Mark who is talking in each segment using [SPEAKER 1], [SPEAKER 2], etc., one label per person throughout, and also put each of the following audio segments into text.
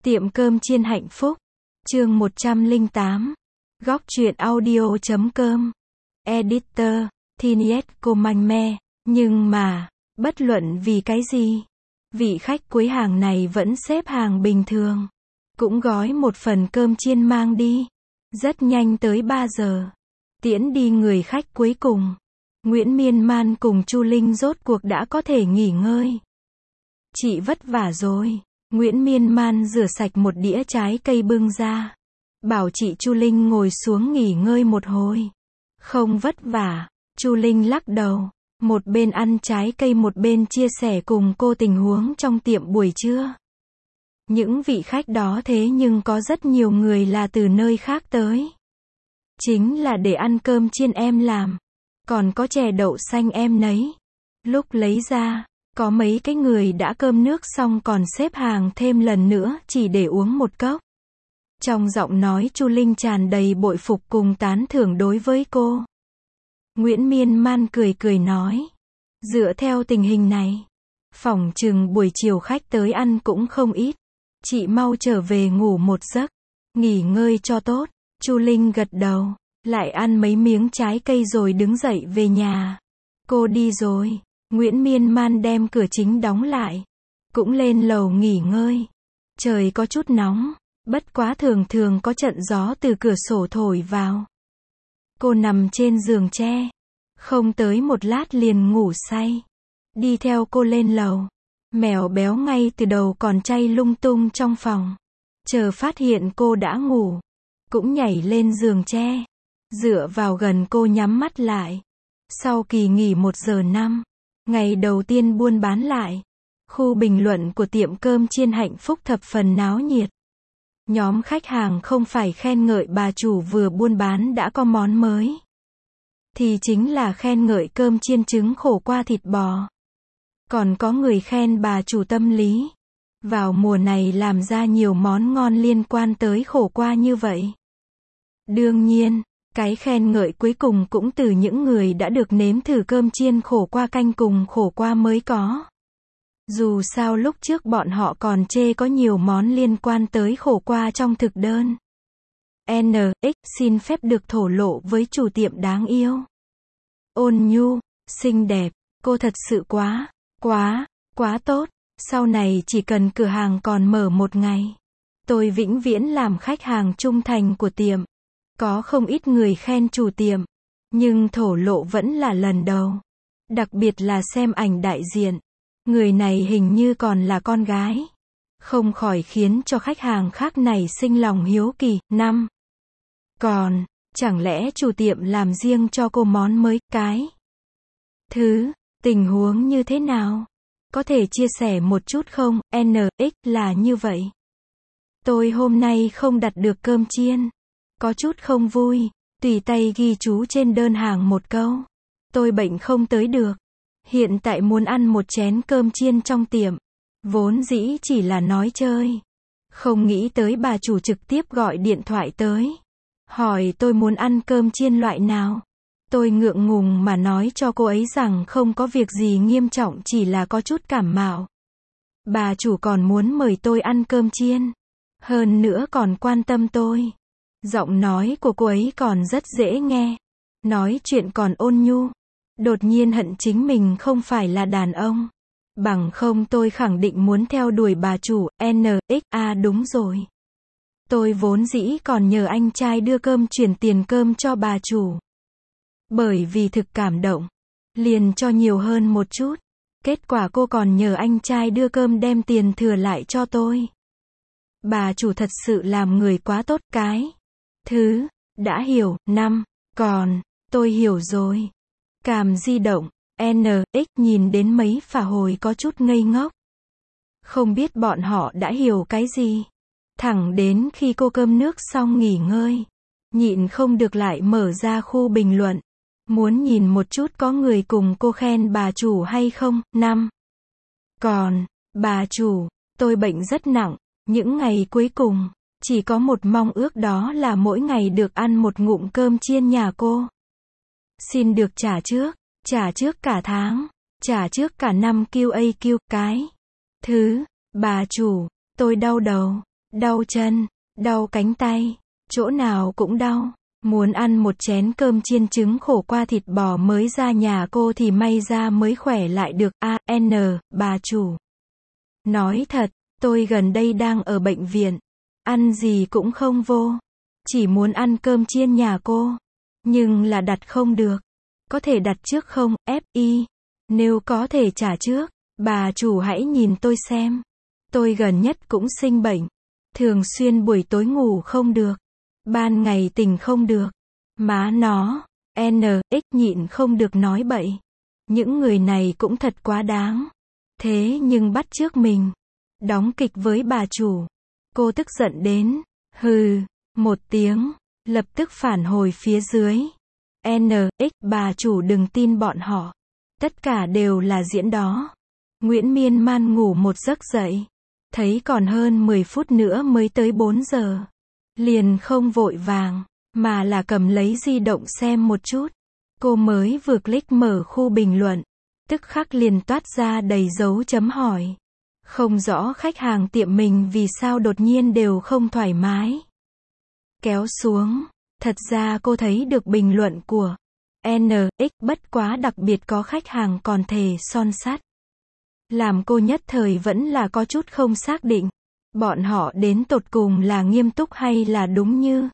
[SPEAKER 1] Tiệm cơm chiên hạnh phúc. Chương 108. Góc truyện audio.com. Editor, Thiniet Comangme. Nhưng mà, bất luận vì cái gì, vị khách cuối hàng này vẫn xếp hàng bình thường. Cũng gói một phần cơm chiên mang đi. Rất nhanh tới 3 giờ. Tiễn đi người khách cuối cùng. Nguyễn Miên Man cùng Chu Linh rốt cuộc đã có thể nghỉ ngơi. Chị vất vả rồi. Nguyễn Miên Man rửa sạch một đĩa trái cây bưng ra. Bảo chị Chu Linh ngồi xuống nghỉ ngơi một hồi. Không vất vả. Chu Linh lắc đầu. Một bên ăn trái cây một bên chia sẻ cùng cô tình huống trong tiệm buổi trưa. Những vị khách đó thế nhưng có rất nhiều người là từ nơi khác tới. Chính là để ăn cơm chiên em làm. Còn có chè đậu xanh em nấy. Lúc lấy ra, có mấy cái người đã cơm nước xong còn xếp hàng thêm lần nữa chỉ để uống một cốc. Trong giọng nói Chu Linh tràn đầy bội phục cùng tán thưởng đối với cô. Nguyễn Miên Man cười cười nói. Dựa theo tình hình này, phỏng chừng buổi chiều khách tới ăn cũng không ít. Chị mau trở về ngủ một giấc, nghỉ ngơi cho tốt. Chu Linh gật đầu, lại ăn mấy miếng trái cây rồi đứng dậy về nhà. Cô đi rồi. Nguyễn Miên Man đem cửa chính đóng lại. Cũng lên lầu nghỉ ngơi. Trời có chút nóng, bất quá thường thường có trận gió từ cửa sổ thổi vào. Cô nằm trên giường tre. Không tới một lát liền ngủ say. Đi theo cô lên lầu. Mèo béo ngay từ đầu còn chay lung tung trong phòng. Chờ phát hiện cô đã ngủ, cũng nhảy lên giường tre. Dựa vào gần cô nhắm mắt lại. Sau kỳ nghỉ 1 giờ 5, ngày đầu tiên buôn bán lại, khu bình luận của tiệm cơm chiên hạnh phúc thập phần náo nhiệt. Nhóm khách hàng không phải khen ngợi bà chủ vừa buôn bán đã có món mới, thì chính là khen ngợi cơm chiên trứng khổ qua thịt bò. Còn có người khen bà chủ tâm lý. Vào mùa này làm ra nhiều món ngon liên quan tới khổ qua như vậy. Đương nhiên, cái khen ngợi cuối cùng cũng từ những người đã được nếm thử cơm chiên khổ qua canh cùng khổ qua mới có. Dù sao lúc trước bọn họ còn chê có nhiều món liên quan tới khổ qua trong thực đơn. NX xin phép được thổ lộ với chủ tiệm đáng yêu. Ôn nhu, xinh đẹp, cô thật sự quá tốt. Sau này chỉ cần cửa hàng còn mở 1 ngày, tôi vĩnh viễn làm khách hàng trung thành của tiệm. Có không ít người khen chủ tiệm, nhưng thổ lộ vẫn là lần đầu. Đặc biệt là xem ảnh đại diện. Người này hình như còn là con gái. Không khỏi khiến cho khách hàng khác này sinh lòng hiếu kỳ. 5. Còn, chẳng lẽ chủ tiệm làm riêng cho cô món mới, cái thứ, tình huống như thế nào? Có thể chia sẻ một chút không? NX là như vậy. Tôi hôm nay không đặt được cơm chiên. Có chút không vui. Tùy tay ghi chú trên đơn hàng một câu. Tôi bệnh không tới được. Hiện tại muốn ăn một chén cơm chiên trong tiệm. Vốn dĩ chỉ là nói chơi. Không nghĩ tới bà chủ trực tiếp gọi điện thoại tới. Hỏi tôi muốn ăn cơm chiên loại nào. Tôi ngượng ngùng mà nói cho cô ấy rằng không có việc gì nghiêm trọng, chỉ là có chút cảm mạo. Bà chủ còn muốn mời tôi ăn cơm chiên. Hơn nữa còn quan tâm tôi. Giọng nói của cô ấy còn rất dễ nghe. Nói chuyện còn ôn nhu. Đột nhiên hận chính mình không phải là đàn ông. Bằng không tôi khẳng định muốn theo đuổi bà chủ. NX đúng rồi. Tôi vốn dĩ còn nhờ anh trai đưa cơm chuyển tiền cơm cho bà chủ. Bởi vì thực cảm động, liền cho nhiều hơn một chút. Kết quả cô còn nhờ anh trai đưa cơm đem tiền thừa lại cho tôi. Bà chủ thật sự làm người quá tốt. Cái thứ, đã hiểu. 5. Còn, tôi hiểu rồi. Càm di động. NX nhìn đến mấy phả hồi có chút ngây ngốc. Không biết bọn họ đã hiểu cái gì. Thẳng đến khi cô cơm nước xong nghỉ ngơi, nhịn không được lại mở ra khu bình luận. Muốn nhìn một chút có người cùng cô khen bà chủ hay không. 5. Còn, bà chủ, tôi bệnh rất nặng. Những ngày cuối cùng, chỉ có một mong ước, đó là mỗi ngày được ăn một ngụm cơm chiên nhà cô. Xin được trả trước cả tháng, trả trước cả năm QAQ. Cái thứ, bà chủ, tôi đau đầu. đau chân, đau cánh tay, chỗ nào cũng đau. Muốn ăn một chén cơm chiên trứng khổ qua thịt bò mới ra nhà cô thì may ra mới khỏe lại được. Bà chủ. Nói thật, tôi gần đây đang ở bệnh viện. Ăn gì cũng không vô. Chỉ muốn ăn cơm chiên nhà cô. Nhưng là đặt không được. Có thể đặt trước không, FI? Nếu có thể trả trước, bà chủ hãy nhìn tôi xem. Tôi gần nhất cũng sinh bệnh. Thường xuyên buổi tối ngủ không được. Ban ngày tỉnh không được. Má nó, NX nhịn không được nói bậy. Những người này cũng thật quá đáng. Thế nhưng bắt chước mình. Đóng kịch với bà chủ. Cô tức giận đến. Hừ, một tiếng. Lập tức phản hồi phía dưới. NX, bà chủ đừng tin bọn họ. Tất cả đều là diễn đó. Nguyễn Miên Man ngủ một giấc dậy. Thấy còn hơn 10 phút nữa mới tới 4 giờ. Liền không vội vàng, mà là cầm lấy di động xem một chút. Cô mới vừa click mở khu bình luận. Tức khắc liền toát ra đầy dấu chấm hỏi. Không rõ khách hàng tiệm mình vì sao đột nhiên đều không thoải mái. Kéo xuống. Thật ra cô thấy được bình luận của NX, bất quá đặc biệt có khách hàng còn thề son sắt. Làm cô nhất thời vẫn là có chút không xác định. Bọn họ đến tột cùng là nghiêm túc hay là đúng như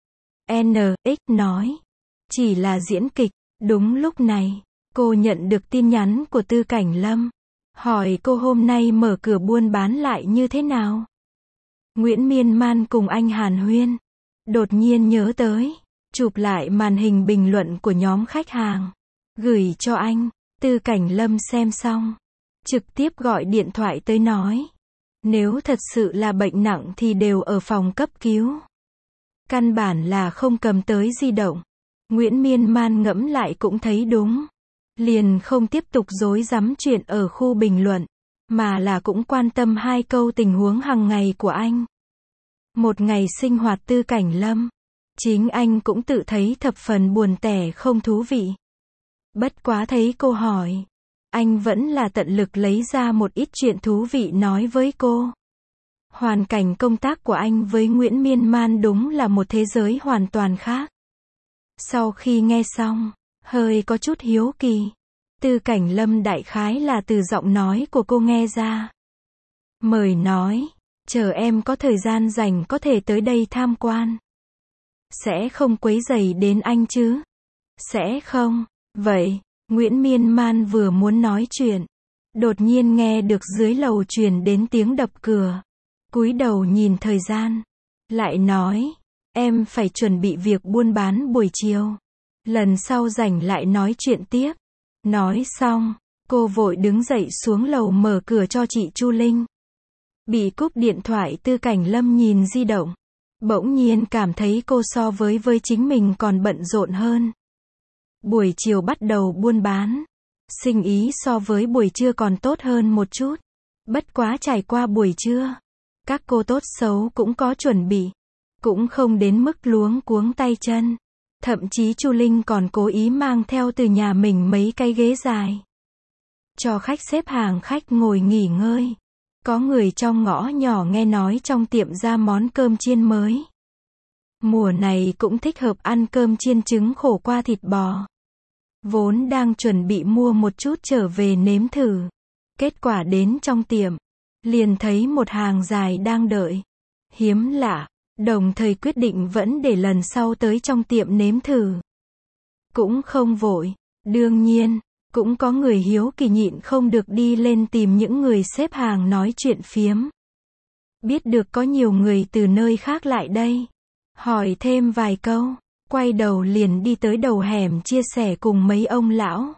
[SPEAKER 1] NX nói. Chỉ là diễn kịch. Đúng lúc này, cô nhận được tin nhắn của Tư Cảnh Lâm. Hỏi cô hôm nay mở cửa buôn bán lại như thế nào. Nguyễn Miên Man cùng anh hàn huyên. Đột nhiên nhớ tới. Chụp lại màn hình bình luận của nhóm khách hàng. Gửi cho anh. Tư Cảnh Lâm xem xong. Trực tiếp gọi điện thoại tới nói. Nếu thật sự là bệnh nặng thì đều ở phòng cấp cứu. Căn bản là không cầm tới di động. Nguyễn Miên Man ngẫm lại cũng thấy đúng. Liền không tiếp tục rối rắm chuyện ở khu bình luận. Mà là cũng quan tâm 2 câu tình huống hàng ngày của anh. Một ngày sinh hoạt Tư Cảnh Lâm. Chính anh cũng tự thấy thập phần buồn tẻ không thú vị. Bất quá thấy cô hỏi. Anh vẫn là tận lực lấy ra một ít chuyện thú vị nói với cô. Hoàn cảnh công tác của anh với Nguyễn Miên Man đúng là một thế giới hoàn toàn khác. Sau khi nghe xong, hơi có chút hiếu kỳ. Tư Cảnh Lâm đại khái là từ giọng nói của cô nghe ra. Mời nói, chờ em có thời gian rảnh có thể tới đây tham quan. Sẽ không quấy rầy đến anh chứ? Sẽ không. Vậy, Nguyễn Miên Man vừa muốn nói chuyện. Đột nhiên nghe được dưới lầu truyền đến tiếng đập cửa. Cúi đầu nhìn thời gian. Lại nói, em phải chuẩn bị việc buôn bán buổi chiều. Lần sau rảnh lại nói chuyện tiếp. Nói xong, cô vội đứng dậy xuống lầu mở cửa cho chị Chu Linh. Bị cúp điện thoại Tư Cảnh Lâm nhìn di động. Bỗng nhiên cảm thấy cô so với chính mình còn bận rộn hơn. Buổi chiều bắt đầu buôn bán. Sinh ý so với buổi trưa còn tốt hơn một chút. Bất quá trải qua buổi trưa. Các cô tốt xấu cũng có chuẩn bị. Cũng không đến mức luống cuống tay chân. Thậm chí Chu Linh còn cố ý mang theo từ nhà mình mấy cái ghế dài. Cho khách xếp hàng khách ngồi nghỉ ngơi. Có người trong ngõ nhỏ nghe nói trong tiệm ra món cơm chiên mới. Mùa này cũng thích hợp ăn cơm chiên trứng khổ qua thịt bò. Vốn đang chuẩn bị mua một chút trở về nếm thử. Kết quả đến trong tiệm. Liền thấy một hàng dài đang đợi. Hiếm lạ. Đồng thời quyết định vẫn để lần sau tới trong tiệm nếm thử. Cũng không vội. Đương nhiên, cũng có người hiếu kỳ nhịn không được đi lên tìm những người xếp hàng nói chuyện phiếm. Biết được có nhiều người từ nơi khác lại đây. Hỏi thêm vài câu. Quay đầu liền đi tới đầu hẻm chia sẻ cùng mấy ông lão.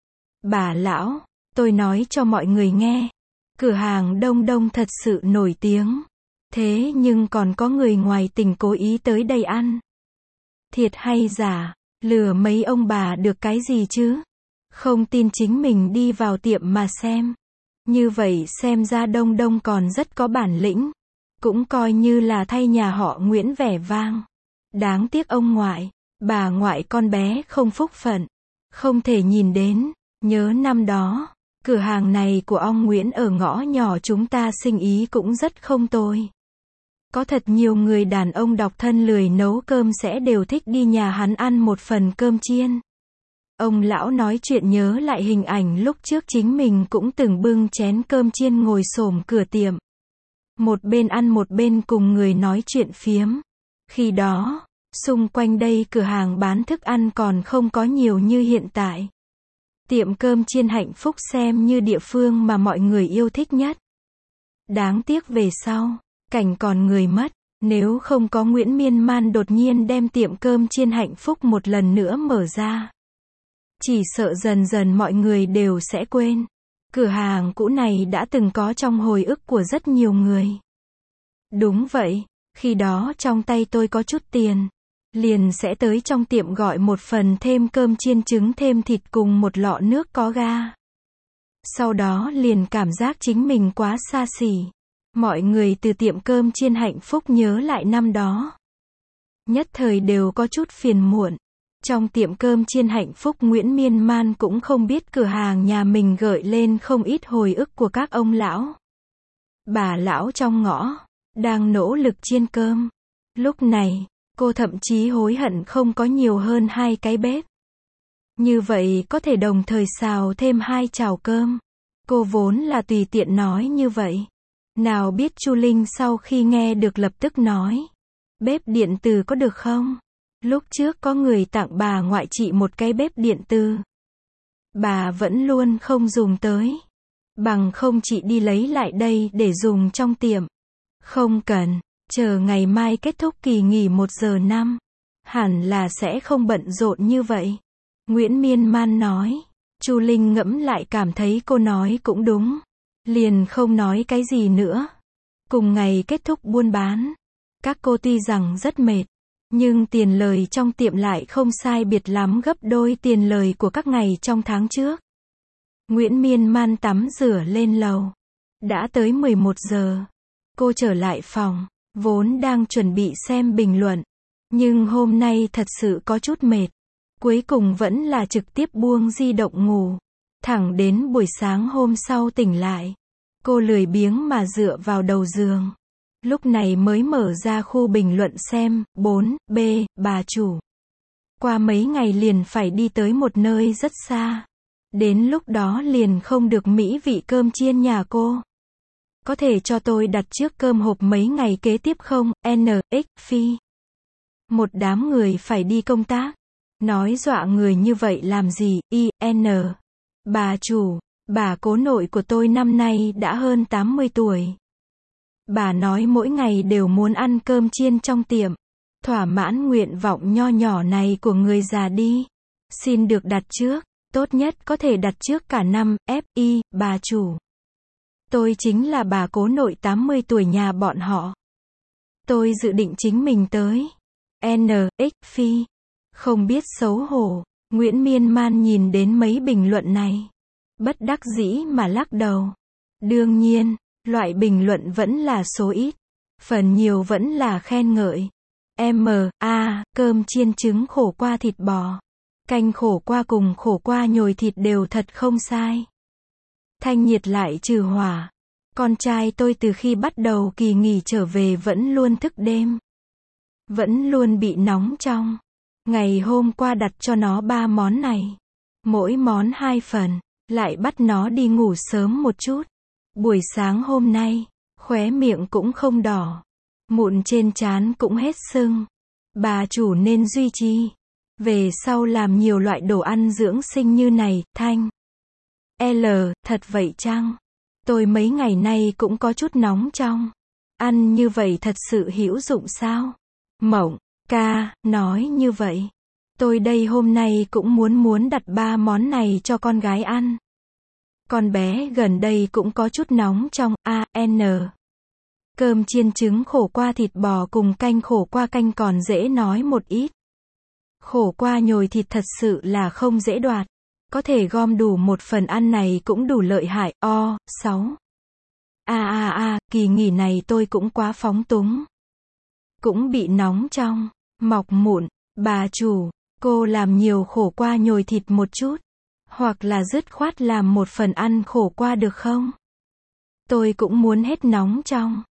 [SPEAKER 1] Bà lão, tôi nói cho mọi người nghe. Cửa hàng Đông Đông thật sự nổi tiếng. Thế nhưng còn có người ngoài tỉnh cố ý tới đây ăn. Thiệt hay giả, lừa mấy ông bà được cái gì chứ? Không tin chính mình đi vào tiệm mà xem. Như vậy xem ra Đông Đông còn rất có bản lĩnh. Cũng coi như là thay nhà họ Nguyễn vẻ vang. Đáng tiếc ông ngoại, bà ngoại con bé không phúc phận. Không thể nhìn đến. Nhớ năm đó, cửa hàng này của ông Nguyễn ở ngõ nhỏ chúng ta sinh ý cũng rất không tồi. Có thật nhiều người đàn ông độc thân lười nấu cơm sẽ đều thích đi nhà hắn ăn một phần cơm chiên. Ông lão nói chuyện nhớ lại hình ảnh lúc trước chính mình cũng từng bưng chén cơm chiên ngồi xổm cửa tiệm. Một bên ăn một bên cùng người nói chuyện phiếm. Khi đó, xung quanh đây cửa hàng bán thức ăn còn không có nhiều như hiện tại. Tiệm cơm chiên Hạnh Phúc xem như địa phương mà mọi người yêu thích nhất. Đáng tiếc về sau, cảnh còn người mất. Nếu không có Nguyễn Miên Man đột nhiên đem tiệm cơm chiên Hạnh Phúc một lần nữa mở ra, chỉ sợ dần dần mọi người đều sẽ quên. Cửa hàng cũ này đã từng có trong hồi ức của rất nhiều người. Đúng vậy, khi đó trong tay tôi có chút tiền, liền sẽ tới trong tiệm gọi một phần thêm cơm chiên trứng thêm thịt cùng một lọ nước có ga. Sau đó liền cảm giác chính mình quá xa xỉ. Mọi người từ tiệm cơm chiên Hạnh Phúc nhớ lại năm đó. Nhất thời đều có chút phiền muộn. Trong tiệm cơm chiên Hạnh Phúc Nguyễn Miên Man cũng không biết cửa hàng nhà mình gợi lên không ít hồi ức của các ông lão. Bà lão trong ngõ, đang nỗ lực chiên cơm. Lúc này, cô thậm chí hối hận không có nhiều hơn 2 cái bếp. Như vậy có thể đồng thời xào thêm 2 chảo cơm. Cô vốn là tùy tiện nói như vậy. Nào biết Chu Linh sau khi nghe được lập tức nói. Bếp điện từ có được không? Lúc trước có người tặng bà ngoại chị một cái bếp điện từ. Bà vẫn luôn không dùng tới. Bằng không chị đi lấy lại đây để dùng trong tiệm. Không cần, chờ ngày mai kết thúc kỳ nghỉ 1 giờ 5. Hẳn là sẽ không bận rộn như vậy. Nguyễn Miên Man nói. Chu Linh ngẫm lại cảm thấy cô nói cũng đúng. Liền không nói cái gì nữa. Cùng ngày kết thúc buôn bán. Các cô tuy rằng rất mệt, nhưng tiền lời trong tiệm lại không sai biệt lắm gấp đôi tiền lời của các ngày trong tháng trước. Nguyễn Miên Man tắm rửa lên lầu. Đã tới 11 giờ. Cô trở lại phòng, vốn đang chuẩn bị xem bình luận. Nhưng hôm nay thật sự có chút mệt. Cuối cùng vẫn là trực tiếp buông di động ngủ. Thẳng đến buổi sáng hôm sau tỉnh lại. Cô lười biếng mà dựa vào đầu giường. Lúc này mới mở ra khu bình luận xem, 4B, bà chủ. Qua mấy ngày liền phải đi tới một nơi rất xa. Đến lúc đó liền không được mỹ vị cơm chiên nhà cô. Có thể cho tôi đặt trước cơm hộp mấy ngày kế tiếp không? NX Phi. Một đám người phải đi công tác. Nói dọa người như vậy làm gì? IN. Bà chủ, bà cố nội của tôi năm nay đã hơn 80 tuổi. Bà nói mỗi ngày đều muốn ăn cơm chiên trong tiệm. Thỏa mãn nguyện vọng nho nhỏ này của người già đi. Xin được đặt trước. Tốt nhất có thể đặt trước cả năm. FI, bà chủ. Tôi chính là bà cố nội 80 tuổi nhà bọn họ. Tôi dự định chính mình tới. NX Phi. Không biết xấu hổ. Nguyễn Miên Man nhìn đến mấy bình luận này. Bất đắc dĩ mà lắc đầu. Đương nhiên, loại bình luận vẫn là số ít. Phần nhiều vẫn là khen ngợi. Cơm chiên trứng khổ qua thịt bò. Canh khổ qua cùng khổ qua nhồi thịt đều thật không sai. Thanh nhiệt lại trừ hỏa. Con trai tôi từ khi bắt đầu kỳ nghỉ trở về vẫn luôn thức đêm. Vẫn luôn bị nóng trong. Ngày hôm qua đặt cho nó 3 món này. Mỗi món 2 phần. Lại bắt nó đi ngủ sớm một chút. Buổi sáng hôm nay, khóe miệng cũng không đỏ. Mụn trên trán cũng hết sưng. Bà chủ nên duy trì. Về sau làm nhiều loại đồ ăn dưỡng sinh như này. Thanh. Thật vậy chăng? Tôi mấy ngày nay cũng có chút nóng trong. Ăn như vậy thật sự hữu dụng sao? Mộng ca nói như vậy. Tôi đây hôm nay cũng muốn đặt 3 món này cho con gái ăn. Con bé gần đây cũng có chút nóng trong. Cơm chiên trứng khổ qua thịt bò cùng canh khổ qua canh còn dễ nói một ít. Khổ qua nhồi thịt thật sự là không dễ đoạt. Có thể gom đủ một phần ăn này cũng đủ lợi hại. 6. Kỳ nghỉ này tôi cũng quá phóng túng. Cũng bị nóng trong, mọc mụn. Bà chủ, cô làm nhiều khổ qua nhồi thịt một chút. Hoặc là dứt khoát làm một phần ăn khổ qua được không? Tôi cũng muốn hết nóng trong.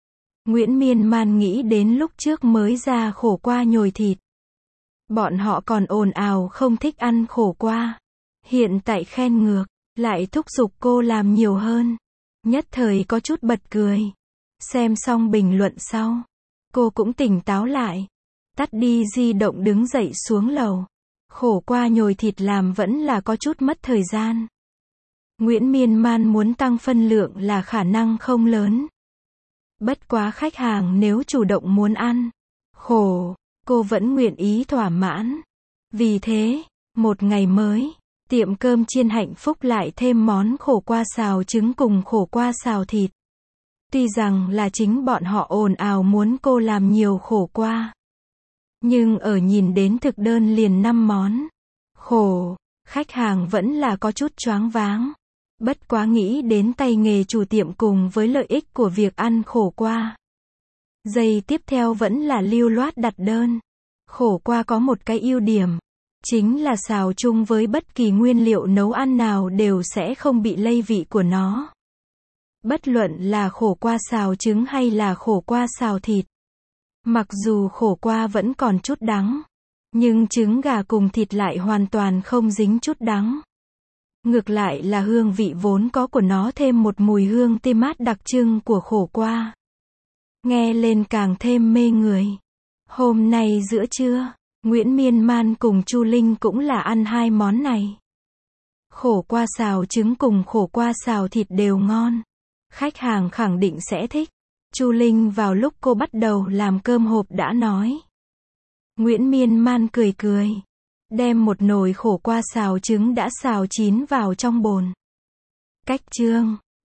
[SPEAKER 1] Nguyễn Miên Man nghĩ đến lúc trước mới ra khổ qua nhồi thịt. Bọn họ còn ồn ào không thích ăn khổ qua. Hiện tại khen ngược, lại thúc giục cô làm nhiều hơn. Nhất thời có chút bật cười. Xem xong bình luận sau, cô cũng tỉnh táo lại. Tắt đi di động đứng dậy xuống lầu. Khổ qua nhồi thịt làm vẫn là có chút mất thời gian. Nguyễn Miên Man muốn tăng phân lượng là khả năng không lớn. Bất quá khách hàng nếu chủ động muốn ăn khổ, cô vẫn nguyện ý thỏa mãn. Vì thế, một ngày mới, tiệm cơm chiên Hạnh Phúc lại thêm món khổ qua xào trứng cùng khổ qua xào thịt. Tuy rằng là chính bọn họ ồn ào muốn cô làm nhiều khổ qua, nhưng ở nhìn đến thực đơn liền 5 món khổ, khách hàng vẫn là có chút choáng váng. Bất quá nghĩ đến tay nghề chủ tiệm cùng với lợi ích của việc ăn khổ qua. Giây tiếp theo vẫn là lưu loát đặt đơn. Khổ qua có một cái ưu điểm, chính là xào chung với bất kỳ nguyên liệu nấu ăn nào đều sẽ không bị lây vị của nó. Bất luận là khổ qua xào trứng hay là khổ qua xào thịt. Mặc dù khổ qua vẫn còn chút đắng, nhưng trứng gà cùng thịt lại hoàn toàn không dính chút đắng. Ngược lại là hương vị vốn có của nó thêm một mùi hương tê mát đặc trưng của khổ qua. Nghe lên càng thêm mê người. Hôm nay giữa trưa, Nguyễn Miên Man cùng Chu Linh cũng là ăn 2 món này. Khổ qua xào trứng cùng khổ qua xào thịt đều ngon. Khách hàng khẳng định sẽ thích. Chu Linh vào lúc cô bắt đầu làm cơm hộp đã nói. Nguyễn Miên Man cười cười. Đem một nồi khổ qua xào trứng đã xào chín vào trong bồn. Cách chương